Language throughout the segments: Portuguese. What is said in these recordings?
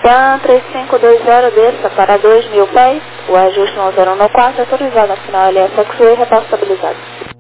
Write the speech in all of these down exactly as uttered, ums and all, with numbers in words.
Pan três cinco dois zero, desça para dois mil pés, o ajuste um zero no quatro, autorizado na final L S X U, repasso estabilizado.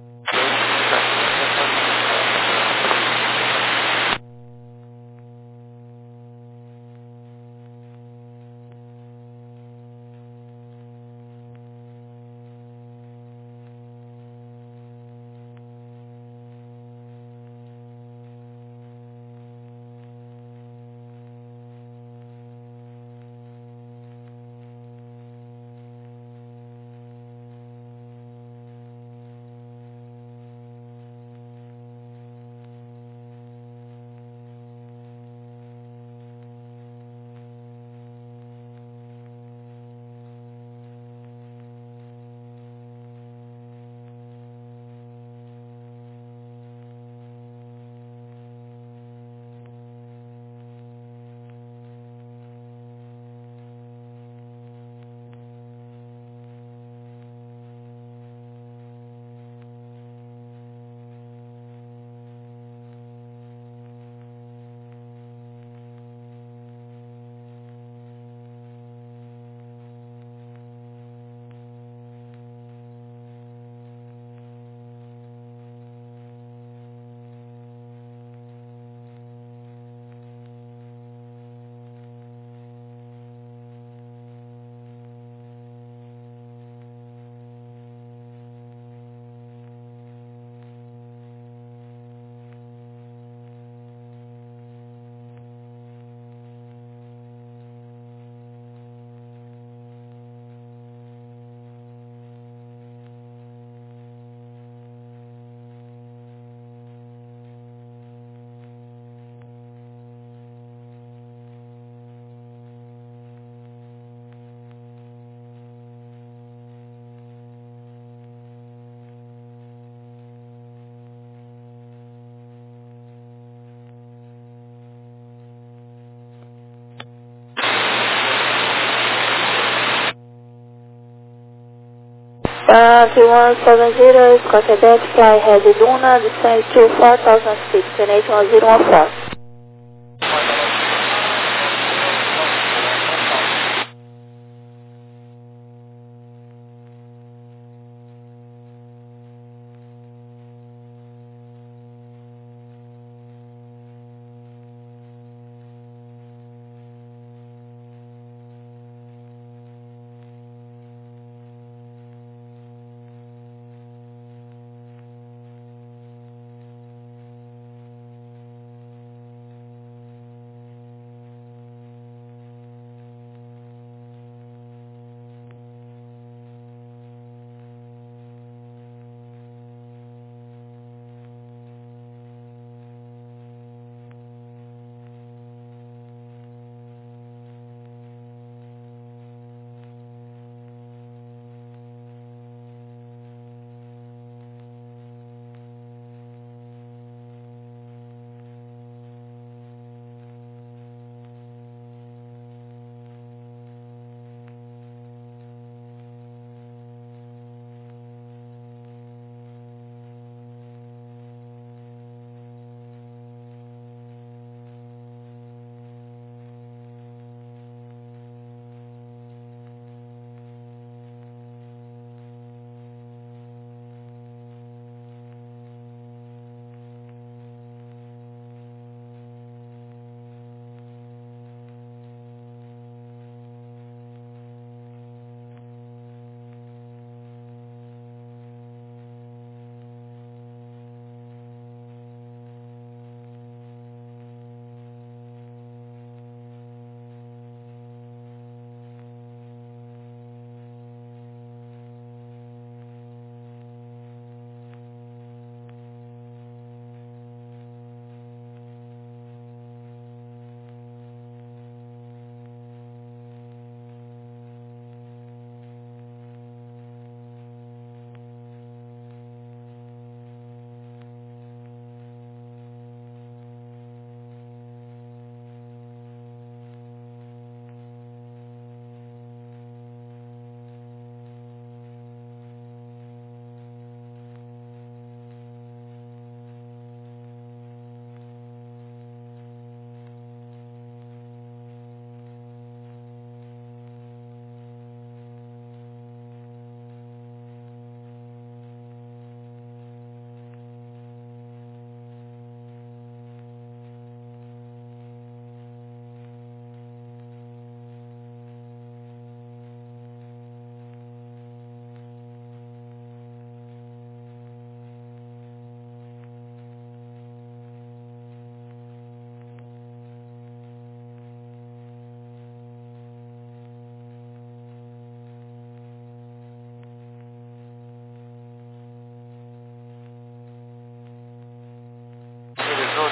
Uh, three one seven zero, Scott Quebec, fly heavy Luna, descend to four thousand feet, eight one zero one four.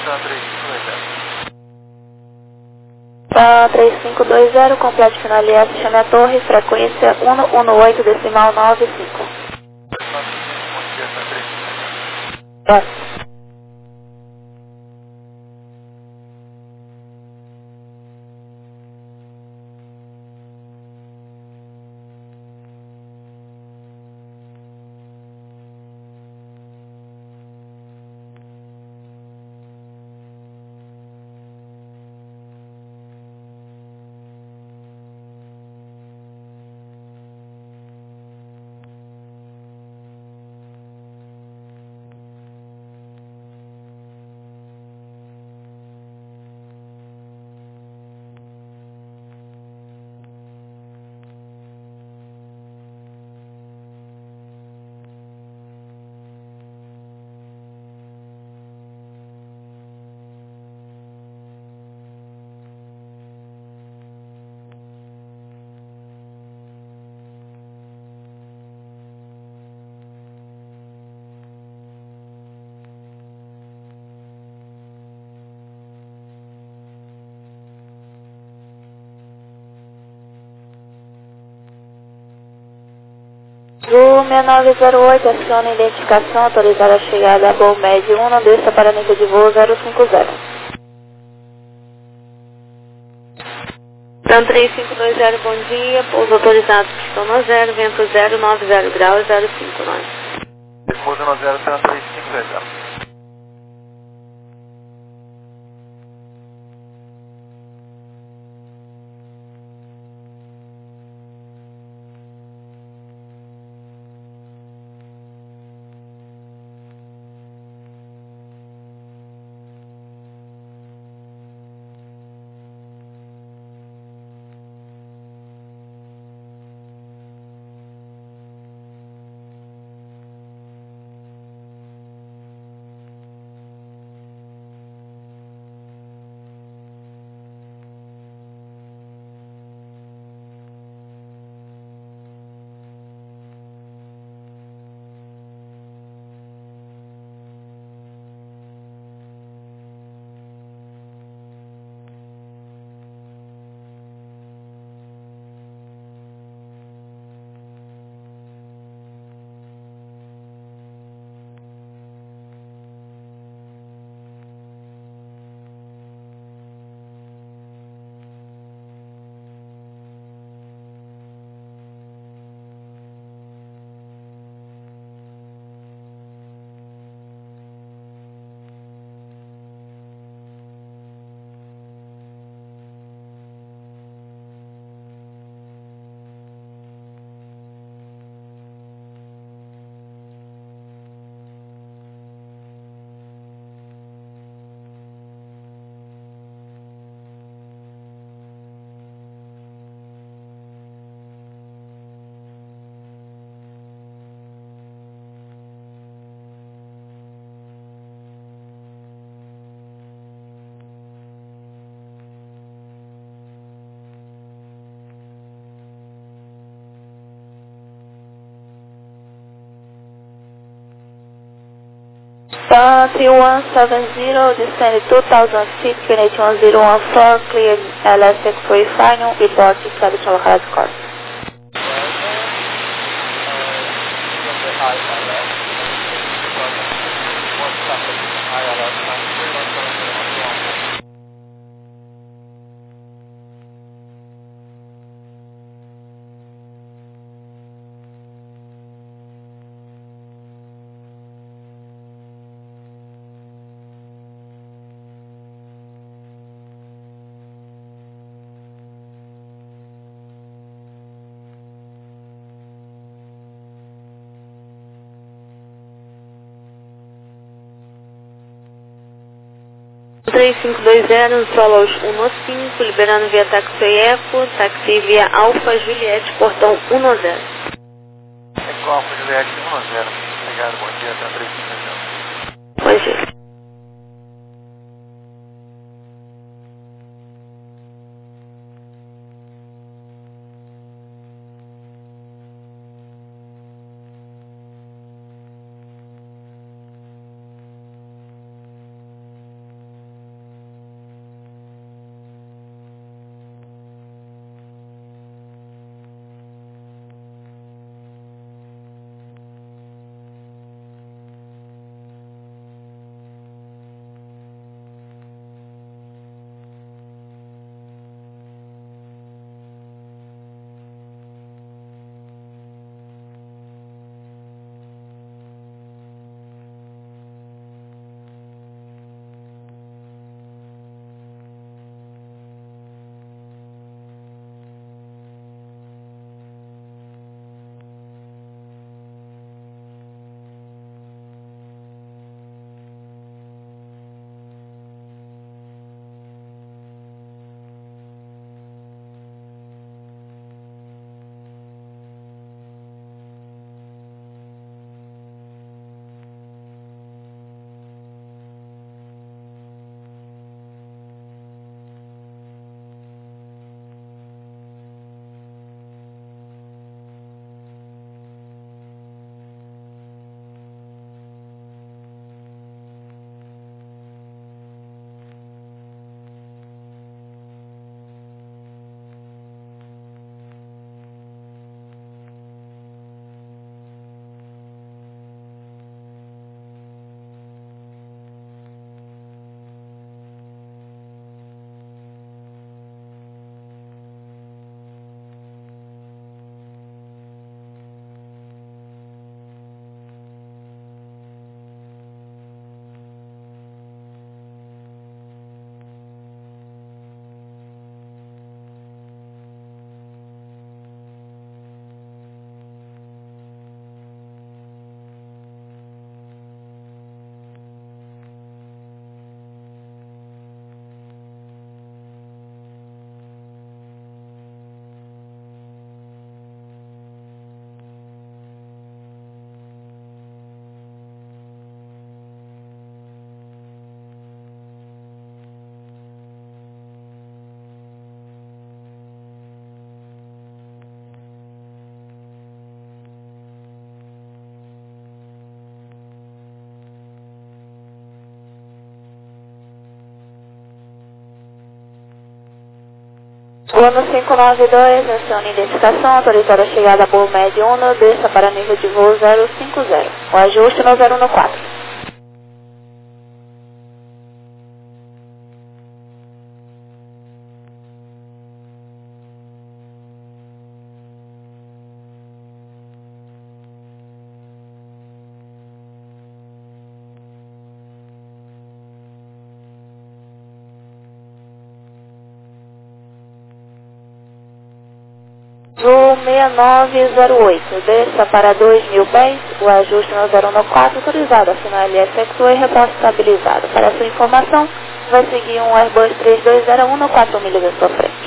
Tá três cinco dois zero, complete final I S, chame a torre, frequência um um oito decimal nove cinco. Tá. Voo seis nove zero oito, aciona identificação, autorizada a chegada a Gol Med um, não desça para nível de voo zero cinco zero. Então três cinco dois zero, bom dia, pouso autorizado pistão zero, vento zero nove zero graus, zero cinco nove. Pouso no zero, três cinco dois zero. Tá three one seven zero, descend two thousand feet, finish one zero one four, clear elastic free final, report to traditional head course. três cinco dois zero, solo um cinco, liberando via táxi Eco, táxi via Alfa Juliette, portão um zero. Eco Alfa Juliette um zero. Obrigado, bom dia, até três cinco dois zero. Bom dia. Uno cinco nove dois, acione identificação, autorizada a chegada a Boa Média Uno, desça para nível de voo zero cinco zero. O ajuste no zero um quatro. Voo seis nove zero oito, desça para dois mil pés, o ajuste no zero um quatro, autorizado, assinar L S X-Way, reposto estabilizado. Para sua informação, vai seguir um Airbus três dois zero um no quatro milhas à sua frente.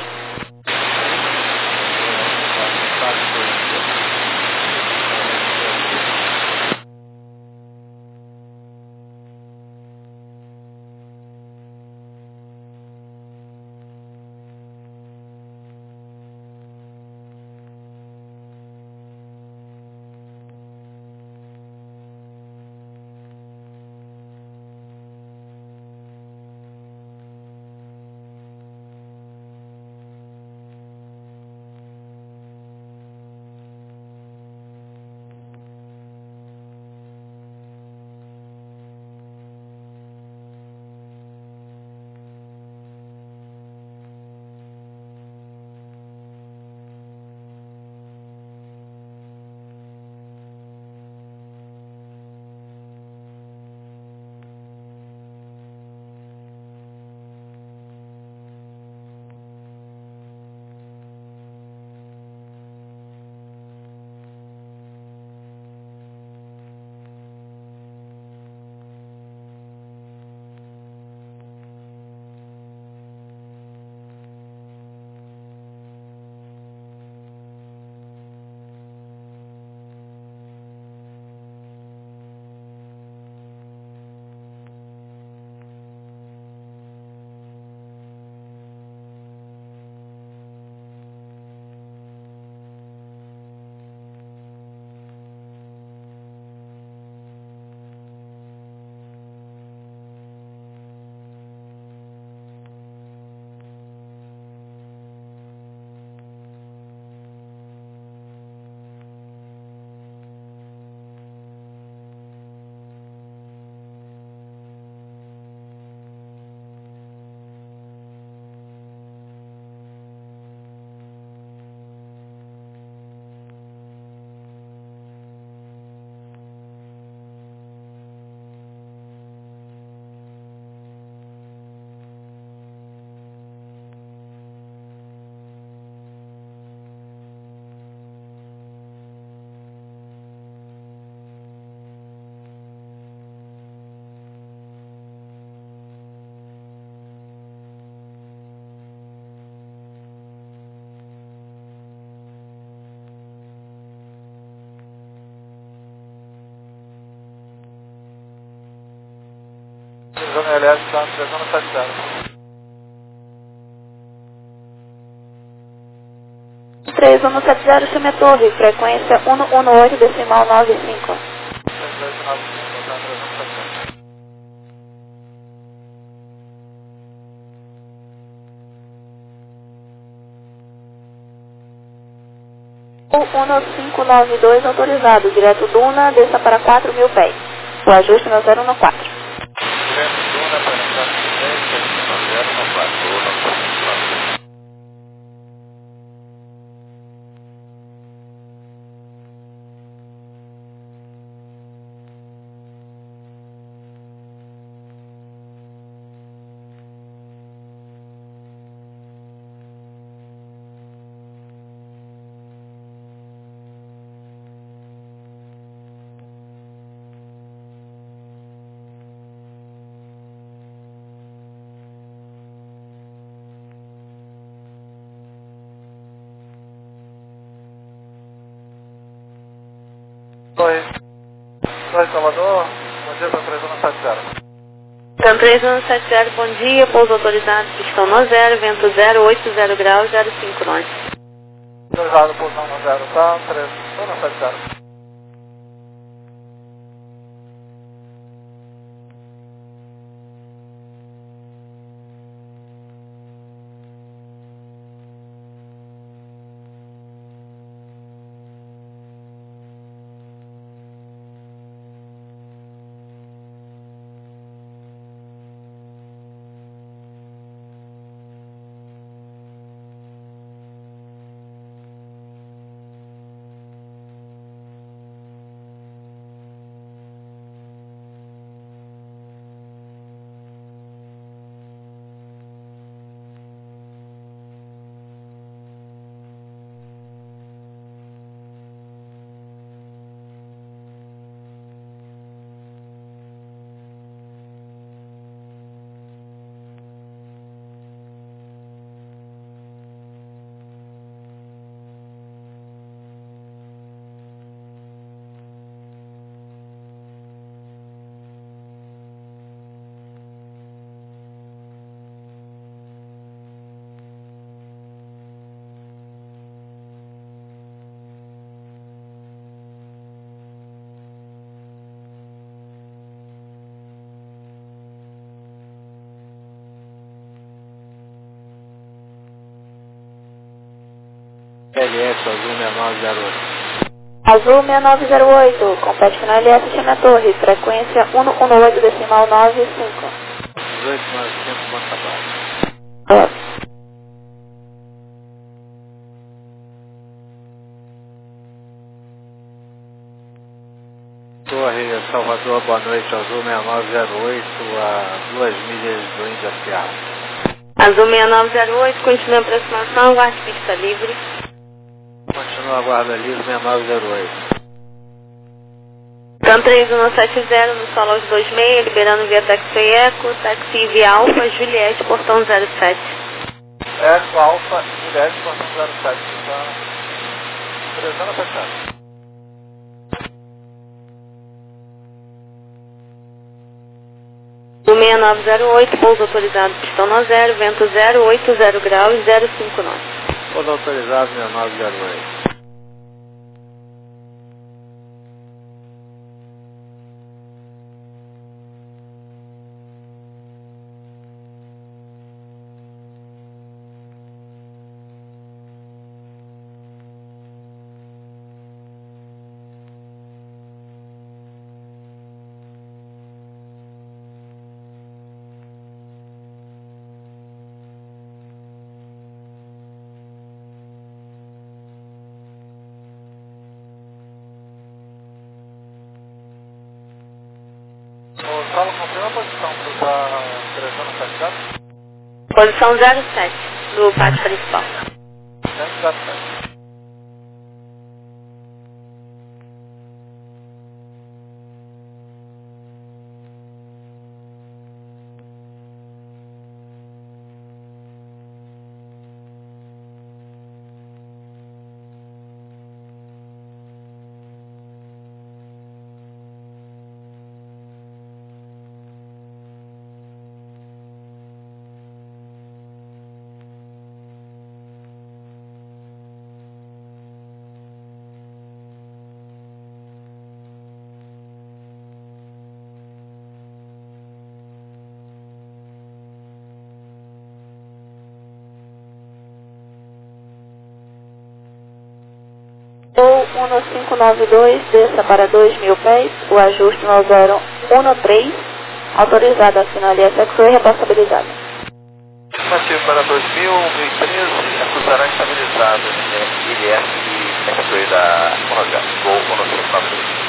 Zona L S, tá? três um sete zero. três um sete zero, chame a torre, frequência um um oito, decimal nove cinco. três dois nove cinco, tá? três um sete zero. um cinco nove dois, autorizado, direto Duna, desça para quatro mil pés. O ajuste no zero um quatro. Direto Duna para quatro mil dez, zero um quatro, Duna quatro. Oi. Oi, Salvador. Bom dia para três um sete zero. Então, três um sete zero, bom dia, pouso autorizado, pistão no zero, vento zero oito zero graus, zero cinco nós. Autorizado, pousão no zero, tá? três um sete zero. L S Azul seis nove zero oito. Azul seis nove zero oito, compete final L S China Torre, frequência um um oito decimal nove cinco. dezoito nove cinco, bom trabalho. Alô. Torre Salvador, boa noite, Azul seis nove zero oito, a duas milhas do Índia Seara. Azul seis nove zero oito, continua a aproximação, aguarde pista livre. Continua a guarda livre seis nove zero oito. Então três um sete zero no solo aos dois seis, liberando via taxi Eco, taxi via Alfa, Juliette, portão zero sete. Eco, Alfa, Juliette, portão zero sete, está presando a fechada. O seis nove zero oito, pouso autorizado, pistão no zero, vento zero oito zero graus, zero cinco nove. Pouso autorizado seis nove zero oito. O solo confirma a posição para usar presando a fechada? Posição zero sete do pátio principal. zero sete. Ou um cinco nove dois, desça para dois mil pés, o ajuste no zero um três, autorizado a final L S Exo e responsabilizado. Estimativa para dois mil, mil e treze, a cruzará estabilizada, L S Exo da Monogás, Gol um cinco nove dois.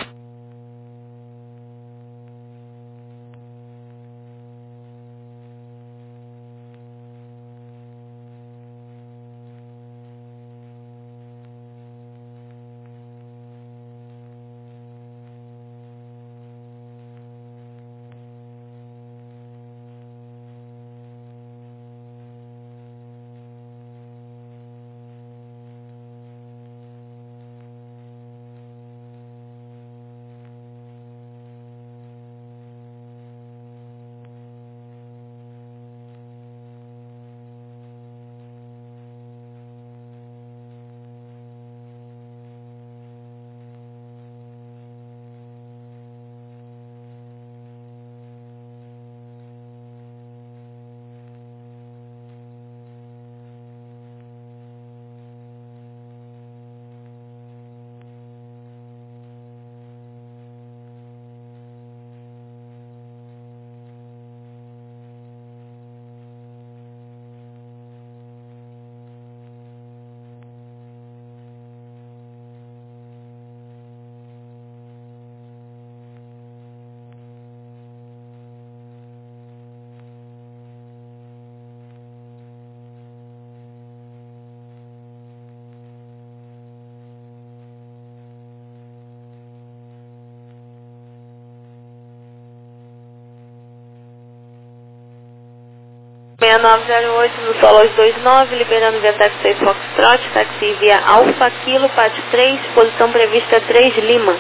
seis nove zero oito no solo aos dois nove, liberando via taxi seis Foxtrot, taxi via Alfa, Kilo, pátio três, posição prevista três Lima.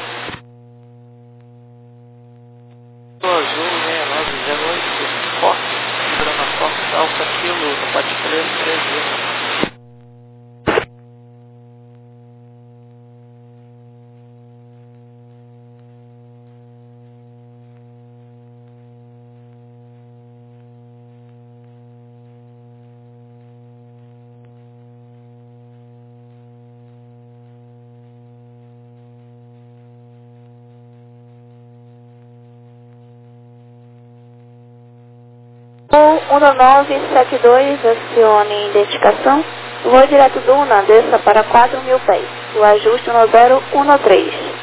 Azul seis nove zero oito, Fox, Brana Fox, Alfa, Kilo, no pátio três, três Lima. Gol um nove sete dois, acione identificação. Voo direto Duna, desça para quatro mil pés. O ajuste no zero um três.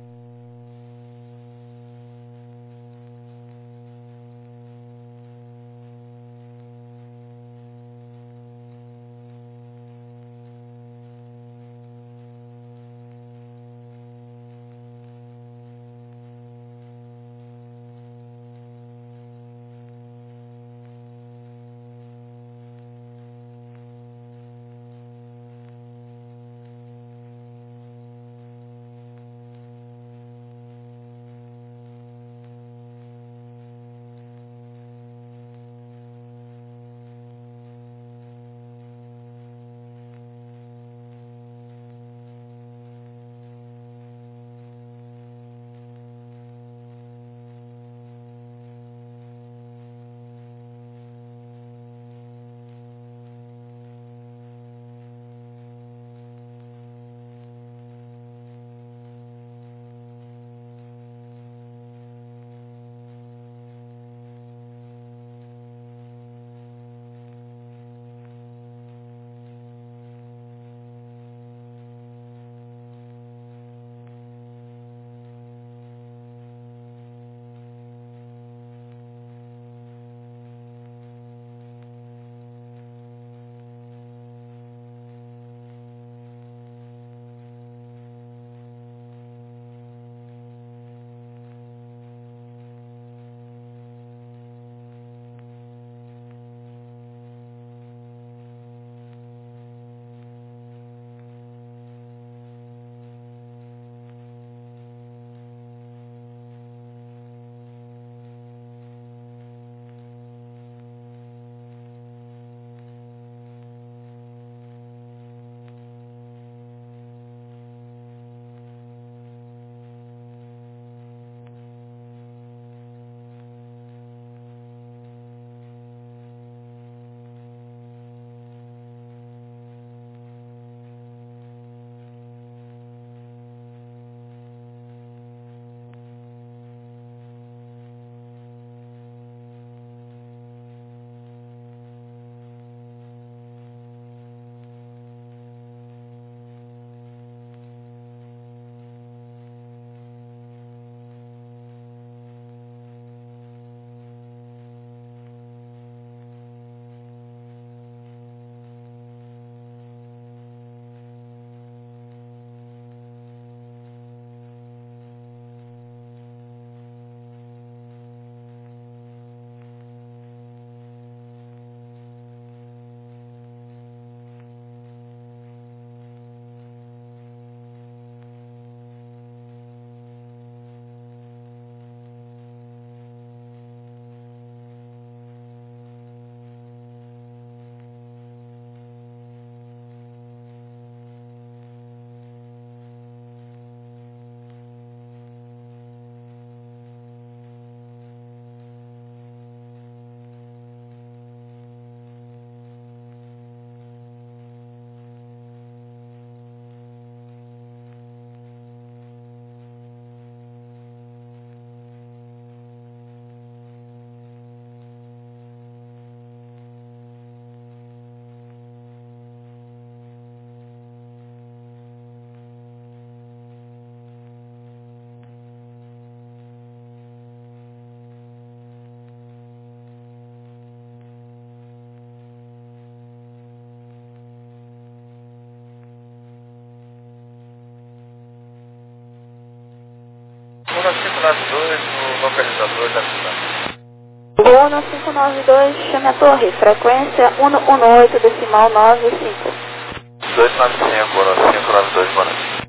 nove dois no localizador da cidade. Gol no cinco nove dois, chame a torre, frequência um um oito, decimal nove cinco. dois nove cinco, cinco nove dois, boa noite.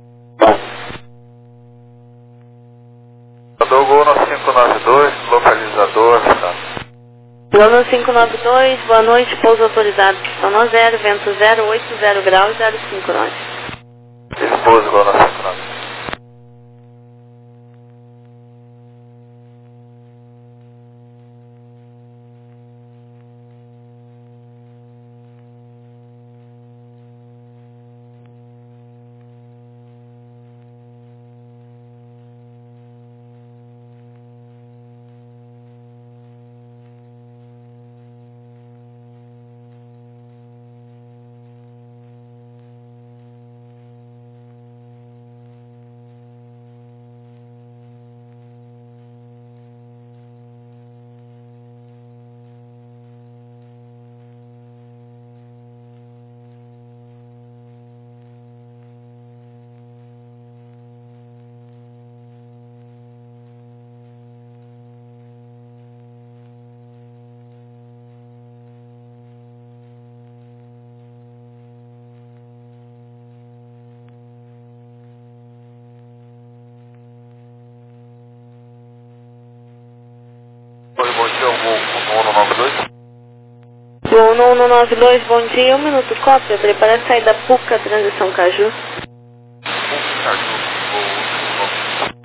Mandou Gol no cinco nove dois, localizador da cidade. Gol no cinco nove dois, boa noite, pouso autorizado, pistão no zero, vento zero oito zero graus, zero cinco nove. Esse pouso Gol no cinco nove dois. Gol um um nove dois, bom dia, um minuto cópia, prepara a saída Puca, transição Caju. Puca, Caju, Gol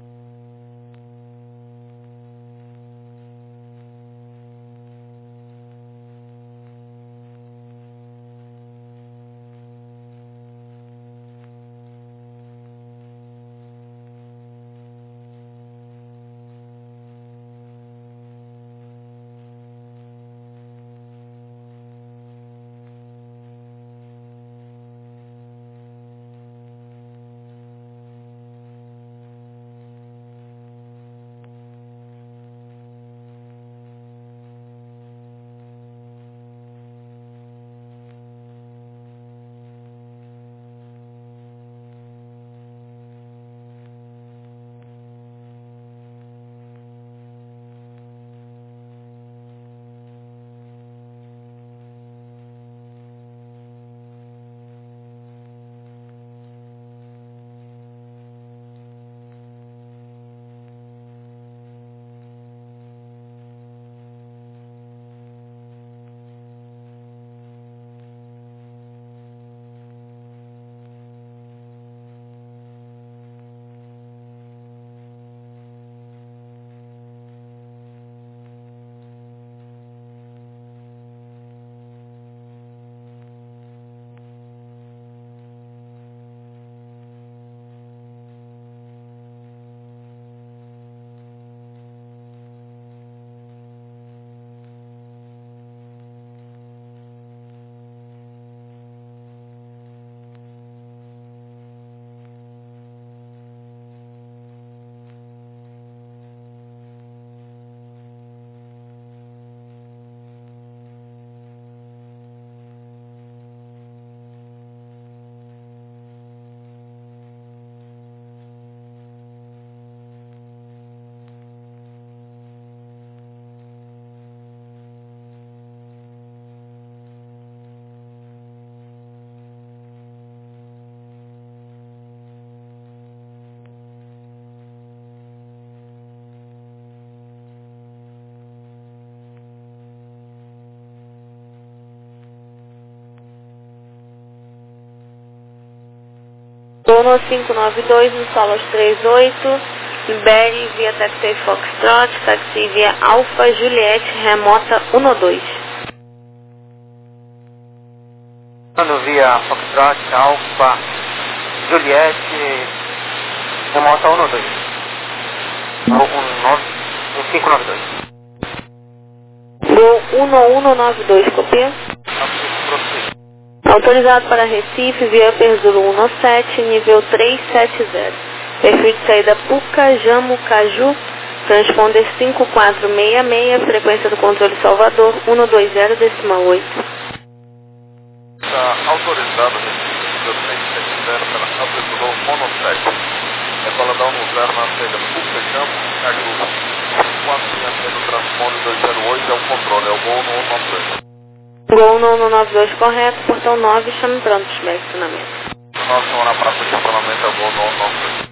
Gol cinco nove dois, no Solos trinta e oito, libere via taxi Foxtrot, taxi via Alfa Juliette, remota um dois. Via Foxtrot, Alfa Juliette, remota um dois. um cinco nove dois. Gol um um nove dois, copia. Autorizado para Recife, via Perzulo sete, nível trezentos e setenta. Perfil de saída Puca, Jamo, Caju, transponder cinco quatro seis seis, frequência do controle Salvador, cento e vinte, decimal oito. Está autorizado a Recife, trezentos e setenta pela Perzulo Mono sete. Repaladão no zero na saída Puca, Jamo, Caju. cinco quatro seis seis no transponder dois zero oito é o controle, é o Gol um um nove dois. Gol um nove dois correto, portão nove, chame pronto, estacionamento. Nossa Senhora para o estacionamento é o Gol um um nove dois.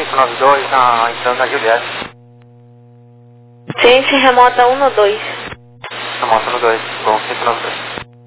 cinco nove dois, na, entrando na Juliette. Ciente remota um no dois. Remota no dois, bom, cinco nove dois.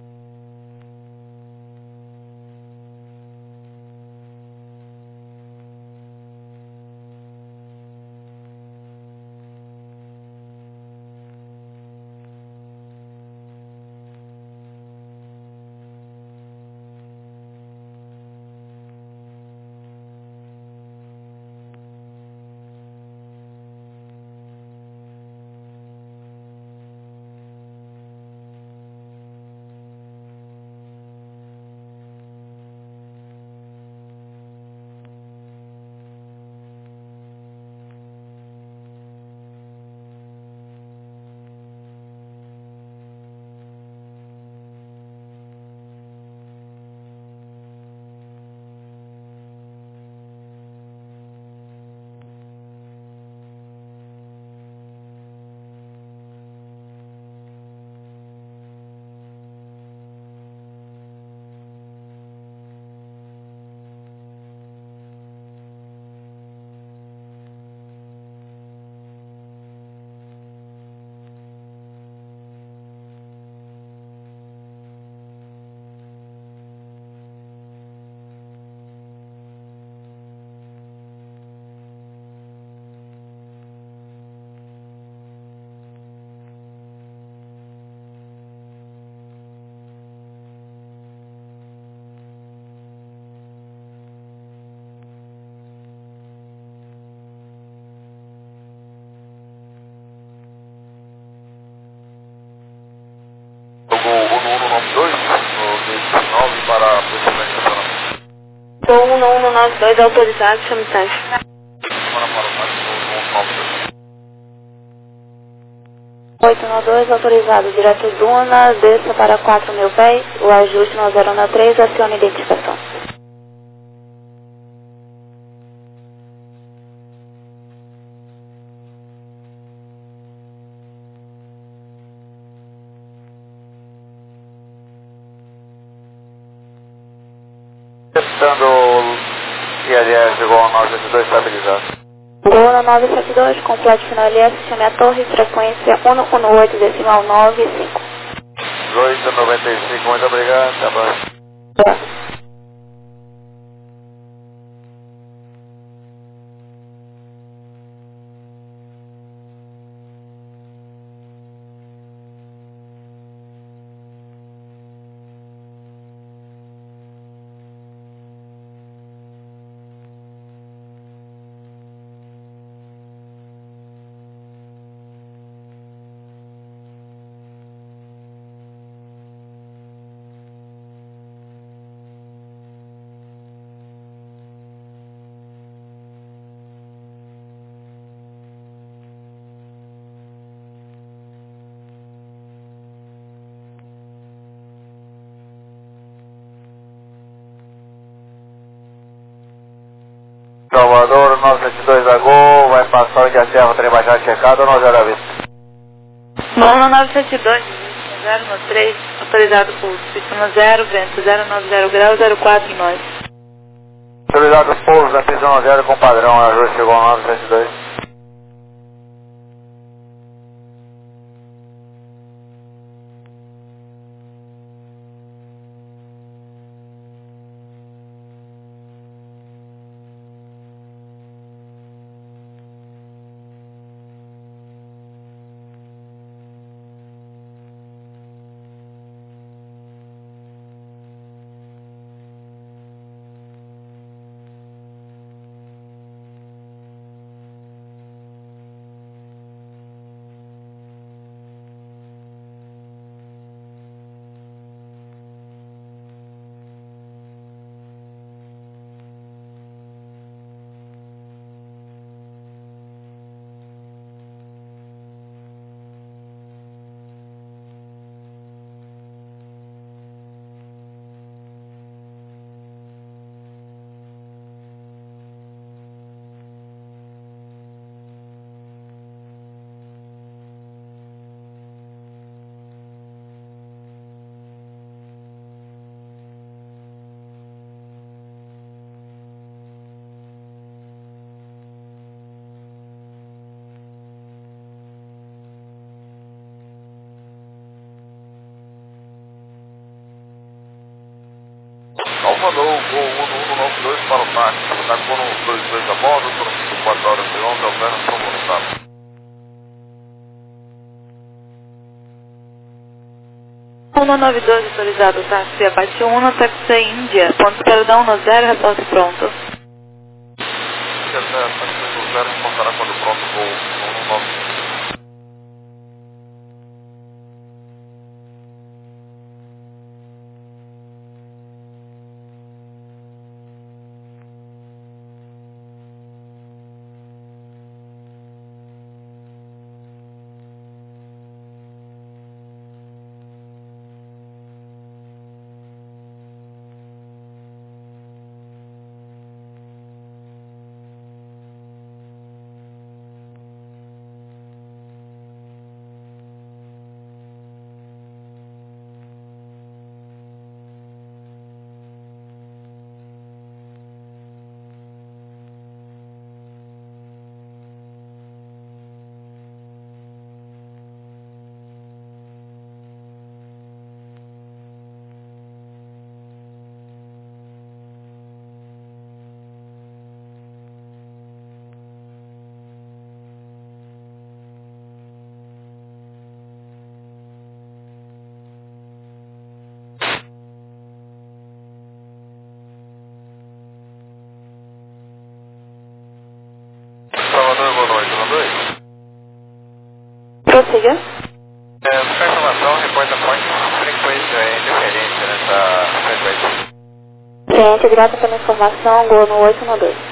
Voo um um nove dois autorizado, chame taxa. oito nove dois autorizado, direto Duna, desça para quatro mil pés, o ajuste no zero um três, acione identificação. Testando I L S igual a nove sete dois estabilizado. Duna nove sete dois, complete final L S, chame a torre, frequência um um oito decimal nove cinco. oito noventa e cinco, muito obrigado, até mais. É. Salvador nove sete dois a Gol, vai passar onde a serra, trem baixar checado ou não zero a vista? Voo no nove sete dois, zero um três, autorizado pulso, sistema zero, vento zero nove zero grau, zero quatro nove. Autorizado pouso da prisão zero com padrão, ajuste igual a nove sete dois. mandou o Gol um no um nove dois para o táxi. Está com o dois dois a bordo, foram vinte e quatro horas e onze, Alverno, São Gonçalo. um nove dois autorizado, táxi abate um no táxi Índia. Ponto para dar um no zero, reporte pronto. Índia, táxi no zero, reportará quando pronto o Gol um no nove dois. Salvador, boa noite, boa noite. Prossiga. É, buscar informação, reporta qual frequência é interferência nessa frequência. Cliente, grata pela informação, Gol no oito um dois.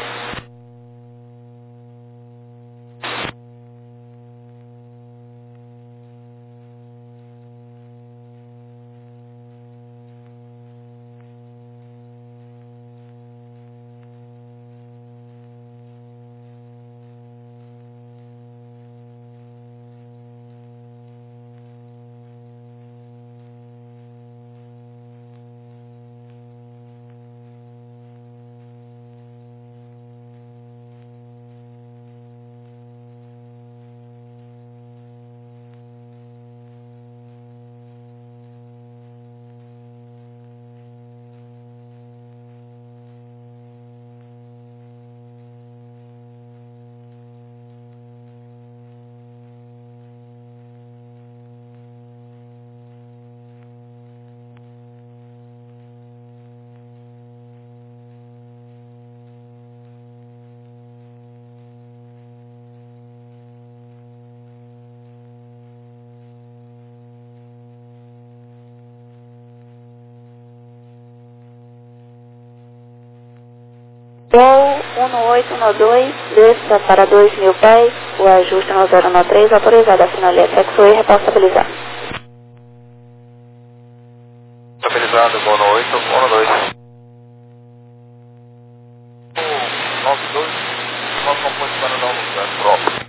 Gol um no oito um dois, desça para dois mil pés, o ajuste no zero um três, autorizado a finalidade sexo e repostabilizar. Estabilizado, Gol no oito um no dois. O nove dois, nós compõe para dar um lugar próprio.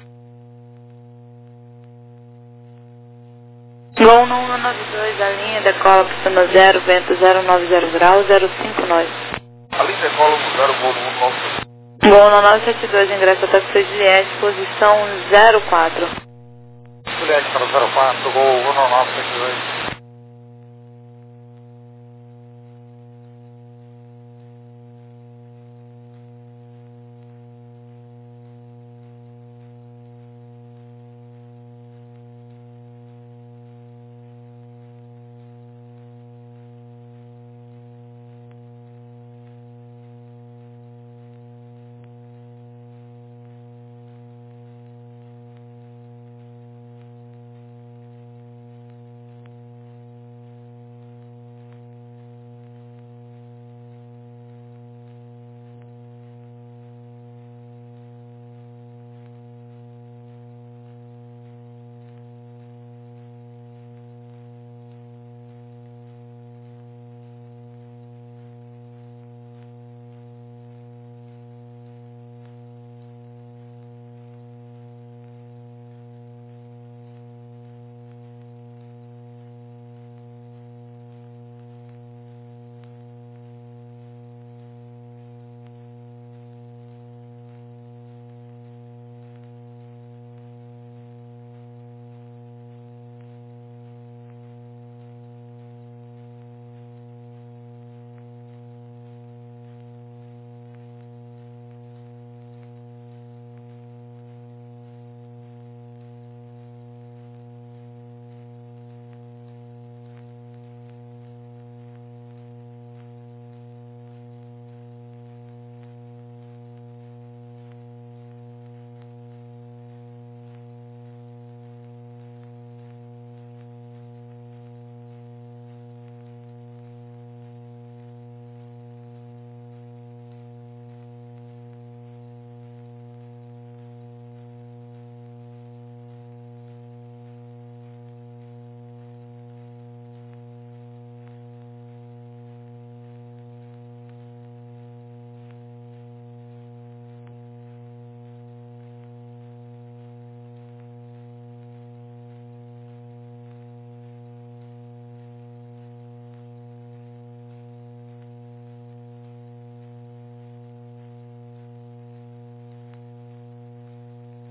Gol no um nove dois, a linha decola para cima zero, vento zero nove zero graus, zero cinco nove. A linha decola no zero, Gol no um nove dois. Gol no nove sete dois, ingresso a táxi Juliette, posição zero quatro. Juliette para zero quatro, Gol um no nove sete dois.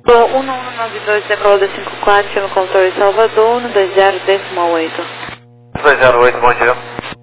Gol um um nove dois, decola da cinco quatro, chama controle Salvador, um dois zero, decimal oito. dois zero oito, bom dia.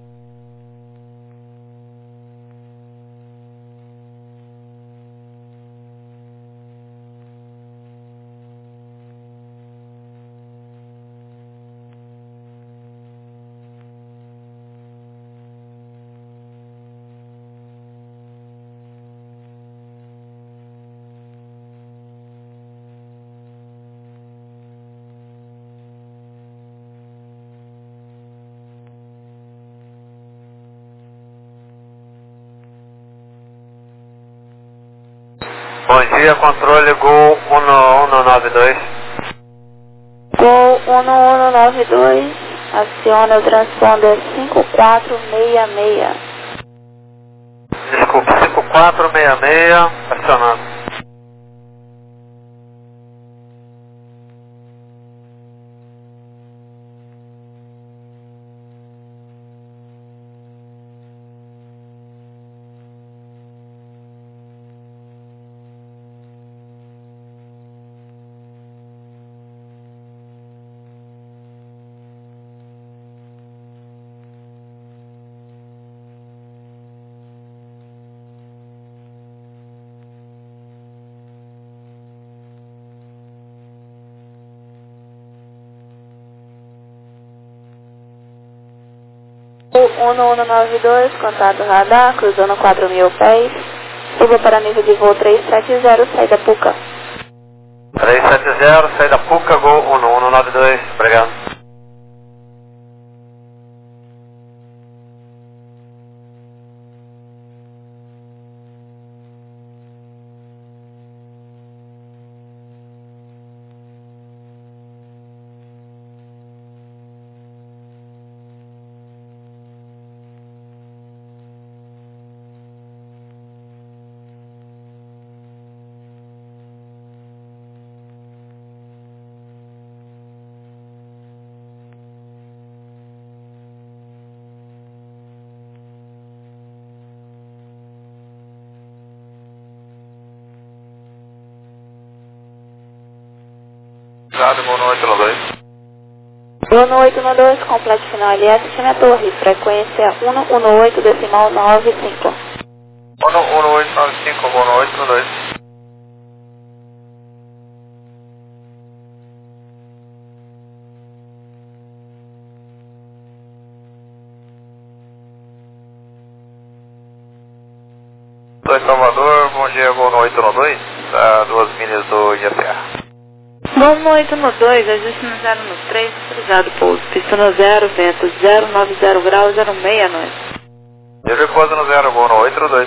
Bom dia, controle Gol um um nove dois. Gol um um nove dois, aciona o transponder cinco quatro seis seis. Desculpe, cinco quatro seis seis, acionando. um um nove dois, contato radar, cruzando quatro mil pés. Suba para nível de voo trezentos e setenta, saída Puca. trezentos e setenta, saída Puca, Gol um um nove dois, obrigado. Obrigado, Gol oito um dois. Gol oito um dois, complete final L S, chame a torre, frequência um um oito, decimal nove cinco. um um oito nove cinco, Gol oito um dois. dois Salvador, bom dia, Gol oito um dois, a duas milhas do I A C A. Gol oito um dois, ajuste no zero um três, autorizado pouso, pista no zero, vento zero nove zero graus, zero seis nove. Eu repouso no zero, Gol oito um dois.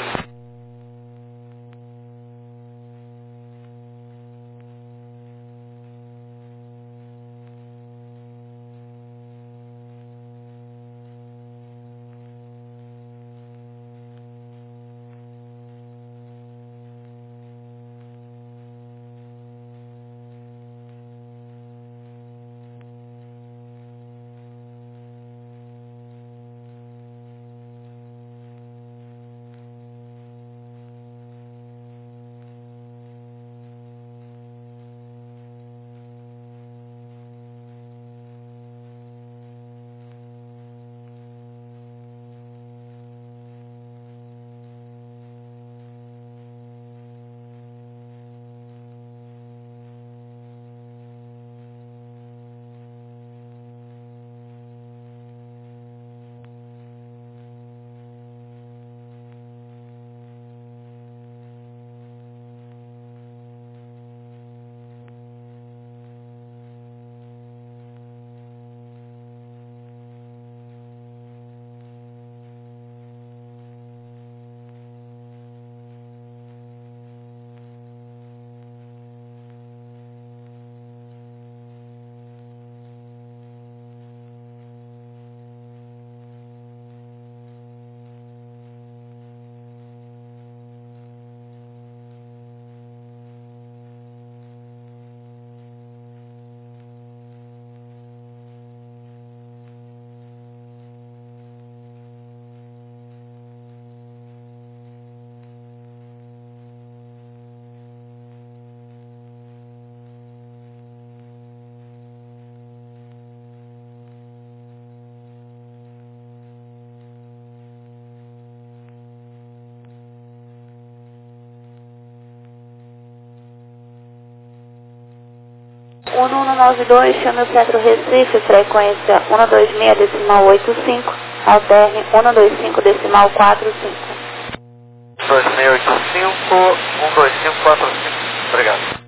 um um nove dois, chame o Centro Recife, frequência um dois seis decimal oito cinco, alterne um dois cinco decimal quatro cinco. dois seis oito cinco, um dois cinco quatro cinco. Obrigado.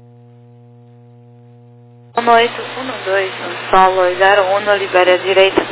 um oito um dois, solo zero um, libere a direita.